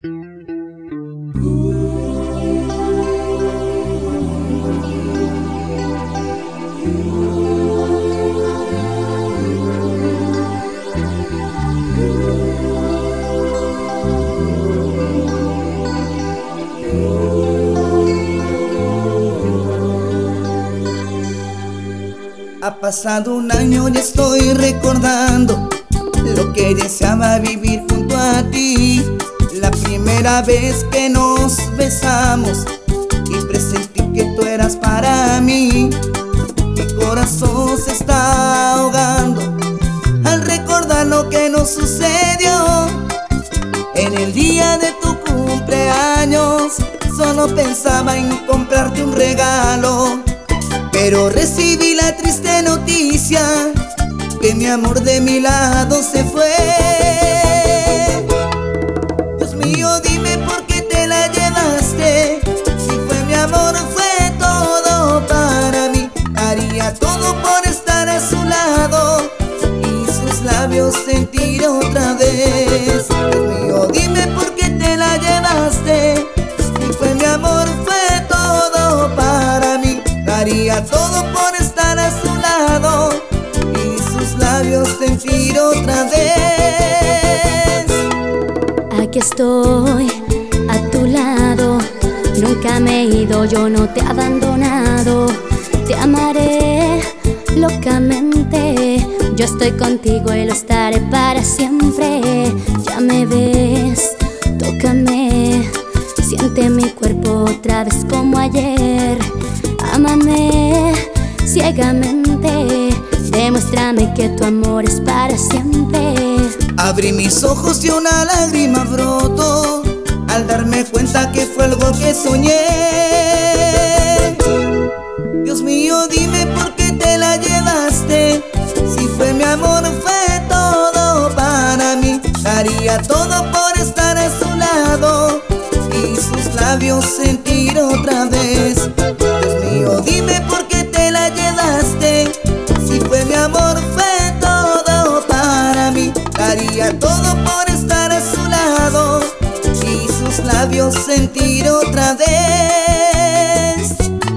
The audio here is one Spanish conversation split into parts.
Ha pasado un año y estoy recordando lo que deseaba vivir junto a ti. La primera vez que nos besamos y presentí que tú eras para mí. Mi corazón se está ahogando al recordar lo que nos sucedió. En el día de tu cumpleaños solo pensaba en comprarte un regalo, pero recibí la triste noticia que mi amor de mi lado se fue. Dios mío, dime por qué te la llevaste. Si fue mi amor, fue todo para mí. Haría todo por estar a su lado y sus labios sentir otra vez. Dios mío, dime por qué te la llevaste. Si fue mi amor, fue todo para mí. Haría todo por estar a su lado y sus labios sentir otra vez. Aquí estoy a tu lado, nunca me he ido, yo no te he abandonado. Te amaré locamente, yo estoy contigo y lo estaré para siempre. Ya me ves, tócame, siente mi cuerpo otra vez como ayer. Ámame ciegamente, demuéstrame que tu amor es para siempre. Abrí mis ojos y una lágrima brotó al darme cuenta que fue algo que soñé. Dios mío, dime por qué te la llevaste. Si fue mi amor, fue todo para mí. Daría todo por estar a su lado y sus labios sentir otra vez. Dios mío, dime por qué te la llevaste. Si fue mi amor, fue todo para mí. Daría todo por estar a su lado y sus labios sentir otra vez.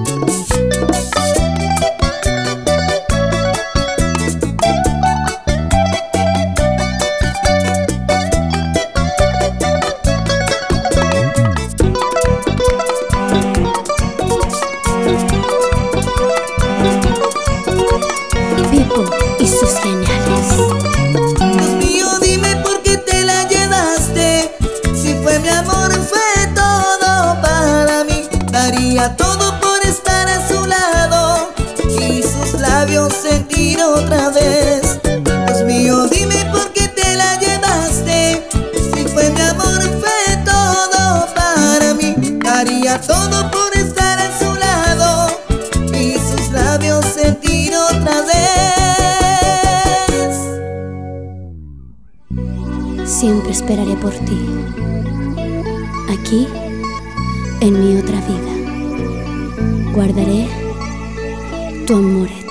Y sus geniales. Dios mío, dime por qué te la llevaste. Si fue mi amor, fue todo para mí. Daría todo por estar a su lado y sus labios sentir otra vez. Dios mío, dime por qué te la llevaste. Si fue mi amor, fue todo para mí. Daría todo por estar a su lado y sus labios sentir otra vez. Siempre esperaré por ti, aquí, en mi otra vida. Guardaré tu amor eterno.